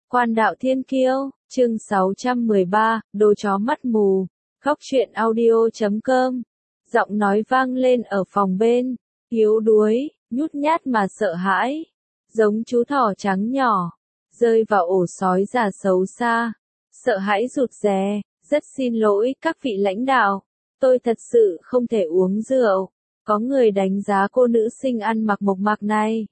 Quan đạo thiên kiêu, chương 613, đồ chó mắt mù. Góc truyện audio.com. Giọng nói vang lên ở phòng bên, yếu đuối, nhút nhát mà sợ hãi, giống chú thỏ trắng nhỏ, rơi vào ổ sói già xấu xa. Sợ hãi rụt rè, rất xin lỗi các vị lãnh đạo, tôi thật sự không thể uống rượu. Có người đánh giá cô nữ sinh ăn mặc mộc mạc này.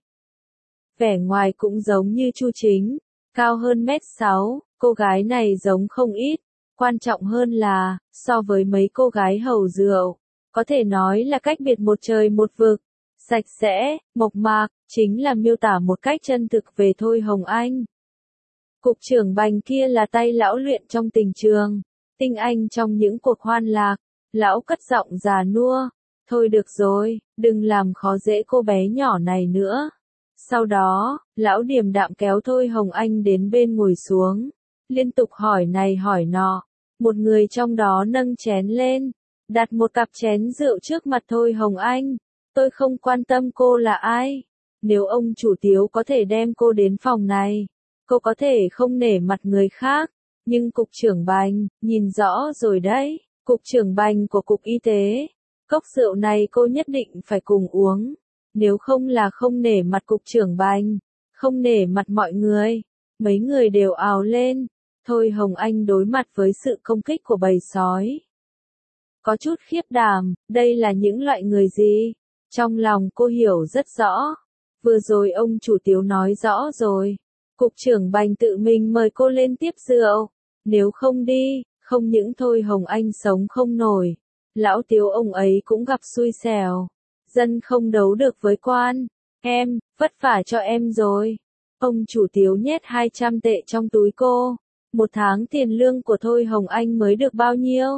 Vẻ ngoài cũng giống như Chu Chính, cao hơn mét 6, cô gái này giống không ít. Quan trọng hơn là, so với mấy cô gái hầu rượu, có thể nói là cách biệt một trời một vực. Sạch sẽ, mộc mạc, chính là miêu tả một cách chân thực về Thôi Hồng Anh. Cục trưởng Bành kia là tay lão luyện trong tình trường, tinh anh trong những cuộc hoan lạc. Lão cất giọng già nua, thôi được rồi, đừng làm khó dễ cô bé nhỏ này nữa. Sau đó, lão điềm đạm kéo Thôi Hồng Anh đến bên ngồi xuống, liên tục hỏi này hỏi nọ. Một người trong đó nâng chén lên, đặt một cặp chén rượu trước mặt Thôi Hồng Anh. Tôi không quan tâm cô là ai. Nếu ông chủ Tiếu có thể đem cô đến phòng này, cô có thể không nể mặt người khác. Nhưng cục trưởng Bành, nhìn rõ rồi đấy, cục trưởng Bành của cục y tế. Cốc rượu này cô nhất định phải cùng uống. Nếu không là không nể mặt cục trưởng Bành, không nể mặt mọi người. Mấy người đều ào lên. Thôi Hồng Anh đối mặt với sự công kích của bầy sói, có chút khiếp đảm, đây là những loại người gì? Trong lòng cô hiểu rất rõ. Vừa rồi ông chủ Tiếu nói rõ rồi. Cục trưởng Bành tự mình mời cô lên tiếp rượu. Nếu không đi, không những Thôi Hồng Anh sống không nổi. Lão Tiếu ông ấy cũng gặp xui xẻo. Dân không đấu được với quan. Em, vất vả cho em rồi. Ông chủ Tiếu nhét 200 tệ trong túi cô. Một tháng tiền lương của Thôi Hồng Anh mới được bao nhiêu?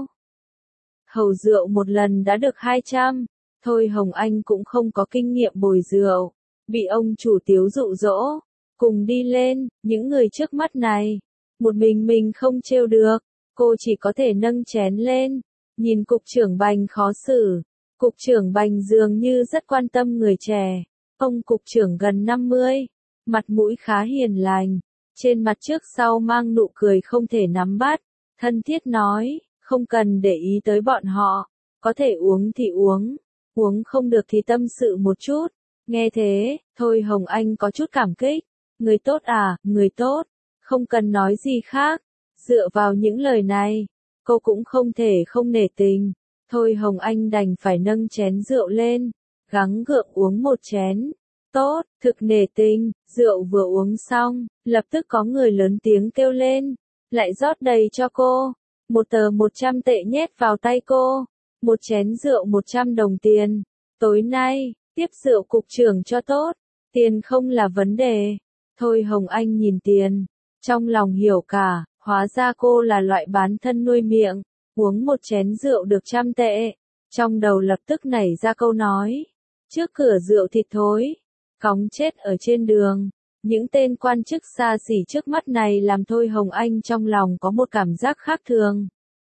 Hầu rượu một lần đã được 200. Thôi Hồng Anh cũng không có kinh nghiệm bồi rượu. Bị ông chủ Tiếu dụ dỗ. Cùng đi lên, những người trước mắt này. Một mình không trêu được. Cô chỉ có thể nâng chén lên. Nhìn cục trưởng Bành khó xử. Cục trưởng Bành dường như rất quan tâm người trẻ. Ông cục trưởng gần 50. Mặt mũi khá hiền lành. Trên mặt trước sau mang nụ cười không thể nắm bắt. Thân thiết nói, không cần để ý tới bọn họ. Có thể uống thì uống. Uống không được thì tâm sự một chút. Nghe thế, Thôi Hồng Anh có chút cảm kích. Người tốt à, người tốt. Không cần nói gì khác. Dựa vào những lời này, cô cũng không thể không nể tình. Thôi Hồng Anh đành phải nâng chén rượu lên. Gắng gượng uống một chén. Tốt, thực nể tình. Rượu vừa uống xong, lập tức có người lớn tiếng kêu lên. Lại rót đầy cho cô. Một tờ 100 tệ nhét vào tay cô. Một chén rượu 100 đồng tiền. Tối nay, tiếp rượu cục trưởng cho tốt. Tiền không là vấn đề. Thôi Hồng Anh nhìn tiền. Trong lòng hiểu cả, hóa ra cô là loại bán thân nuôi miệng. Uống một chén rượu được 100 tệ. Trong đầu lập tức nảy ra câu nói. Trước cửa rượu thịt thối. Cóng chết ở trên đường. Những tên quan chức xa xỉ trước mắt này làm Thôi Hồng Anh trong lòng có một cảm giác khác thường.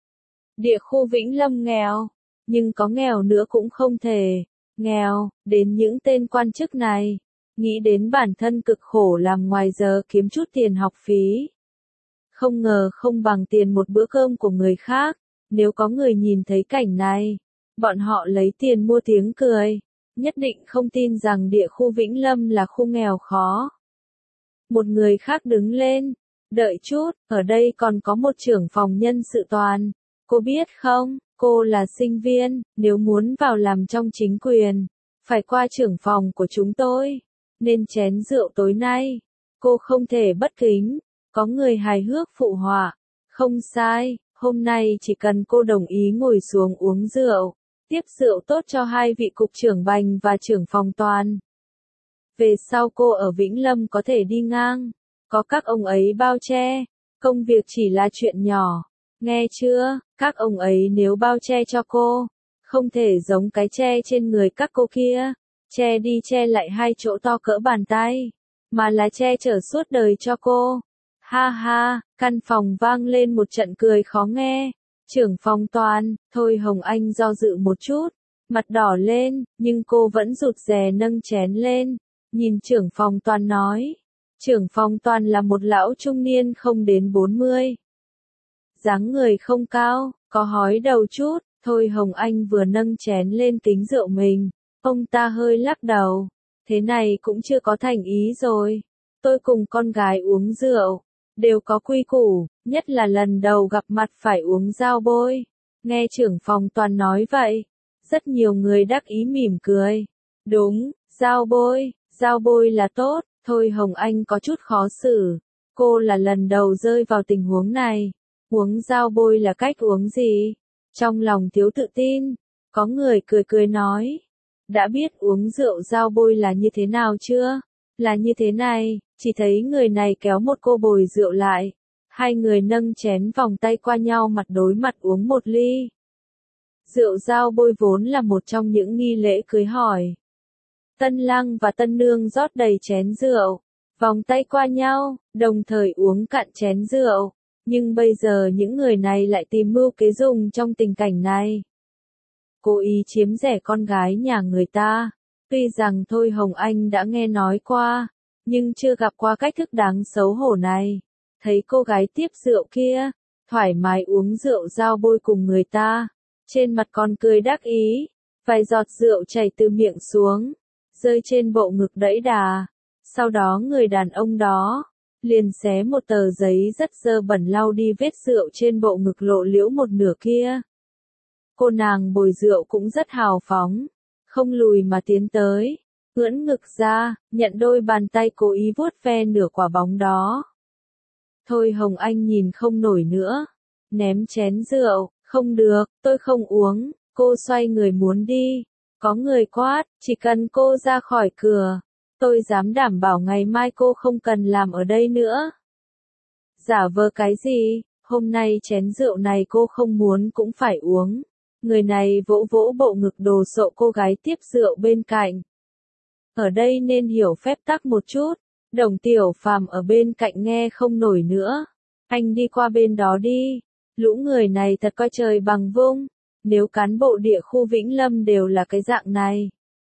Địa khu Vĩnh Lâm nghèo, nhưng có nghèo nữa cũng không thể. Nghèo, đến những tên quan chức này. Nghĩ đến bản thân cực khổ làm ngoài giờ kiếm chút tiền học phí. Không ngờ không bằng tiền một bữa cơm của người khác. Nếu có người nhìn thấy cảnh này, bọn họ lấy tiền mua tiếng cười. Nhất định không tin rằng địa khu Vĩnh Lâm là khu nghèo khó. Một người khác đứng lên. Đợi chút, ở đây còn có một trưởng phòng nhân sự toàn. Cô biết không, cô là sinh viên, nếu muốn vào làm trong chính quyền, phải qua trưởng phòng của chúng tôi. Nên chén rượu tối nay, cô không thể bất kính. Có người hài hước phụ họa. Không sai, hôm nay chỉ cần cô đồng ý ngồi xuống uống rượu. Tiếp rượu tốt cho hai vị cục trưởng Bành và trưởng phòng toàn. Về sau cô ở Vĩnh Lâm có thể đi ngang. Có các ông ấy bao che. Công việc chỉ là chuyện nhỏ. Nghe chưa, các ông ấy nếu bao che cho cô. Không thể giống cái che trên người các cô kia. Che đi che lại hai chỗ to cỡ bàn tay. Mà là che chở suốt đời cho cô. Ha ha, căn phòng vang lên một trận cười khó nghe. Trưởng phòng toàn, Thôi Hồng Anh do dự một chút, mặt đỏ lên, nhưng cô vẫn rụt rè nâng chén lên, nhìn trưởng phòng toàn nói. Trưởng phòng toàn là một lão trung niên không đến 40. Dáng người không cao, có hói đầu chút, Thôi Hồng Anh vừa nâng chén lên kính rượu mình, ông ta hơi lắc đầu, thế này cũng chưa có thành ý rồi. Tôi cùng con gái uống rượu, đều có quy củ, nhất là lần đầu gặp mặt phải uống dao bôi. Nghe trưởng phòng toàn nói vậy, rất nhiều người đắc ý mỉm cười. Đúng, dao bôi là tốt, Thôi Hồng Anh có chút khó xử. Cô là lần đầu rơi vào tình huống này. Uống dao bôi là cách uống gì? Trong lòng thiếu tự tin, có người cười cười nói. Đã biết uống rượu dao bôi là như thế nào chưa? Là như thế này, chỉ thấy người này kéo một cô bồi rượu lại. Hai người nâng chén vòng tay qua nhau mặt đối mặt uống một ly. Rượu dao bôi vốn là một trong những nghi lễ cưới hỏi. Tân lang và tân nương rót đầy chén rượu, vòng tay qua nhau, đồng thời uống cạn chén rượu. Nhưng bây giờ những người này lại tìm mưu kế dùng trong tình cảnh này. Cố ý chiếm rẻ con gái nhà người ta. Tuy rằng Thôi Hồng Anh đã nghe nói qua, nhưng chưa gặp qua cách thức đáng xấu hổ này. Thấy cô gái tiếp rượu kia, thoải mái uống rượu dao bôi cùng người ta, trên mặt còn cười đắc ý, vài giọt rượu chảy từ miệng xuống, rơi trên bộ ngực đẫy đà. Sau đó người đàn ông đó liền xé một tờ giấy rất dơ bẩn lau đi vết rượu trên bộ ngực lộ liễu một nửa kia. Cô nàng bồi rượu cũng rất hào phóng, không lùi mà tiến tới, ưỡn ngực ra, nhận đôi bàn tay cố ý vuốt ve nửa quả bóng đó. Thôi Hồng Anh nhìn không nổi nữa, ném chén rượu, không được, tôi không uống, cô xoay người muốn đi. Có người quát, chỉ cần cô ra khỏi cửa, tôi dám đảm bảo ngày mai cô không cần làm ở đây nữa. Giả vờ cái gì, hôm nay chén rượu này cô không muốn cũng phải uống. Người này vỗ vỗ bộ ngực đồ sộ cô gái tiếp rượu bên cạnh. Ở đây nên hiểu phép tắc một chút. Đồng Tiểu Phàm ở bên cạnh nghe không nổi nữa. Anh đi qua bên đó đi. Lũ người này thật coi trời bằng vung. Nếu cán bộ địa khu Vĩnh Lâm đều là cái dạng này,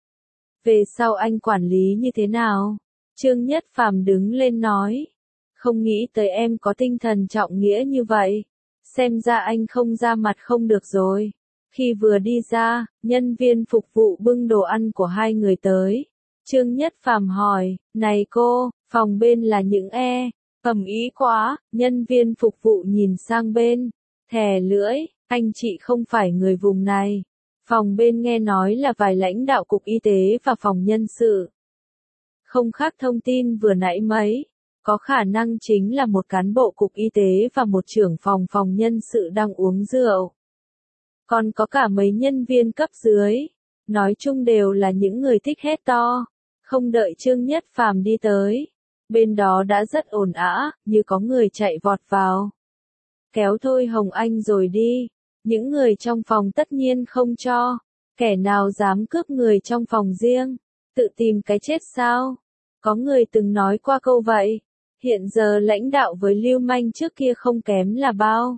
về sau anh quản lý như thế nào? Trương Nhất Phàm đứng lên nói. Không nghĩ tới em có tinh thần trọng nghĩa như vậy. Xem ra anh không ra mặt không được rồi. Khi vừa đi ra, nhân viên phục vụ bưng đồ ăn của hai người tới. Trương Nhất Phàm hỏi, này cô, phòng bên là những ầm ý quá, nhân viên phục vụ nhìn sang bên, thè lưỡi, anh chị không phải người vùng này. Phòng bên nghe nói là vài lãnh đạo cục y tế và phòng nhân sự. Không khác thông tin vừa nãy mấy, có khả năng chính là một cán bộ cục y tế và một trưởng phòng nhân sự đang uống rượu. Còn có cả mấy nhân viên cấp dưới, nói chung đều là những người thích hét to. Không đợi Trương Nhất Phàm đi tới, bên đó đã rất ồn ào, như có người chạy vọt vào. Kéo Thôi Hồng Anh rồi đi, những người trong phòng tất nhiên không cho, kẻ nào dám cướp người trong phòng riêng, tự tìm cái chết sao? Có người từng nói qua câu vậy, hiện giờ lãnh đạo với lưu manh trước kia không kém là bao.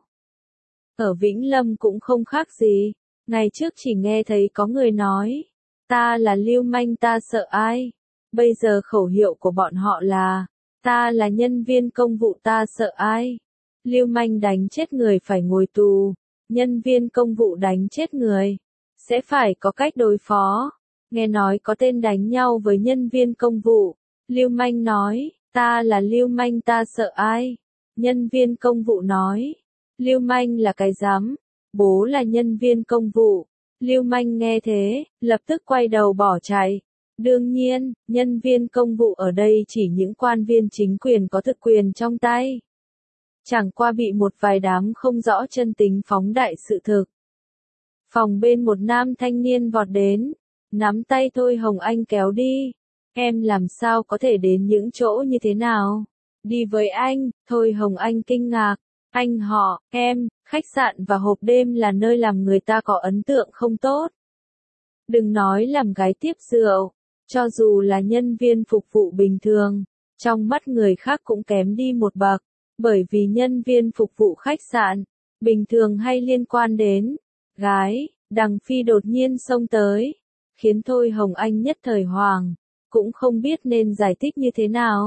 Ở Vĩnh Lâm cũng không khác gì, ngày trước chỉ nghe thấy có người nói, ta là lưu manh ta sợ ai, bây giờ khẩu hiệu của bọn họ là, ta là nhân viên công vụ ta sợ ai, lưu manh đánh chết người phải ngồi tù, nhân viên công vụ đánh chết người, sẽ phải có cách đối phó, nghe nói có tên đánh nhau với nhân viên công vụ, lưu manh nói, ta là lưu manh ta sợ ai, nhân viên công vụ nói, lưu manh là cái rắm, bố là nhân viên công vụ. Lưu manh nghe thế, lập tức quay đầu bỏ chạy. Đương nhiên, nhân viên công vụ ở đây chỉ những quan viên chính quyền có thực quyền trong tay. Chẳng qua bị một vài đám không rõ chân tính phóng đại sự thực. Phòng bên một nam thanh niên vọt đến, nắm tay Thôi Hồng Anh kéo đi. Em làm sao có thể đến những chỗ như thế nào? Đi với anh, Thôi Hồng Anh kinh ngạc. Anh họ, em, khách sạn và hộp đêm là nơi làm người ta có ấn tượng không tốt. Đừng nói làm gái tiếp rượu, cho dù là nhân viên phục vụ bình thường, trong mắt người khác cũng kém đi một bậc, bởi vì nhân viên phục vụ khách sạn, bình thường hay liên quan đến gái. Đằng Phi đột nhiên xông tới, khiến Thôi Hồng Anh nhất thời hoảng, cũng không biết nên giải thích như thế nào.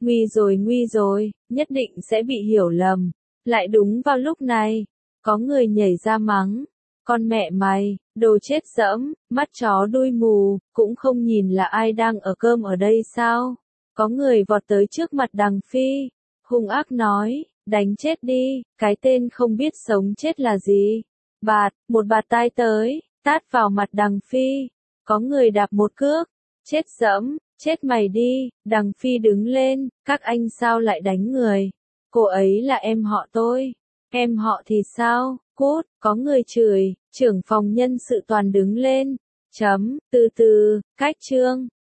nguy rồi, nhất định sẽ bị hiểu lầm. Lại đúng vào lúc này, có người nhảy ra mắng. Con mẹ mày, đồ chết dẫm, mắt chó đuôi mù, cũng không nhìn là ai đang ở cơm ở đây sao? Có người vọt tới trước mặt Đằng Phi, hung ác nói, đánh chết đi, cái tên không biết sống chết là gì. Một bạt tai tới, tát vào mặt Đằng Phi. Có người đạp một cước, chết dẫm, chết mày đi. Đằng Phi đứng lên, các anh sao lại đánh người? Cô ấy là em họ tôi. Em họ thì sao? Cút, có người chửi, trưởng phòng nhân sự toàn đứng lên. Từ từ, cách trương.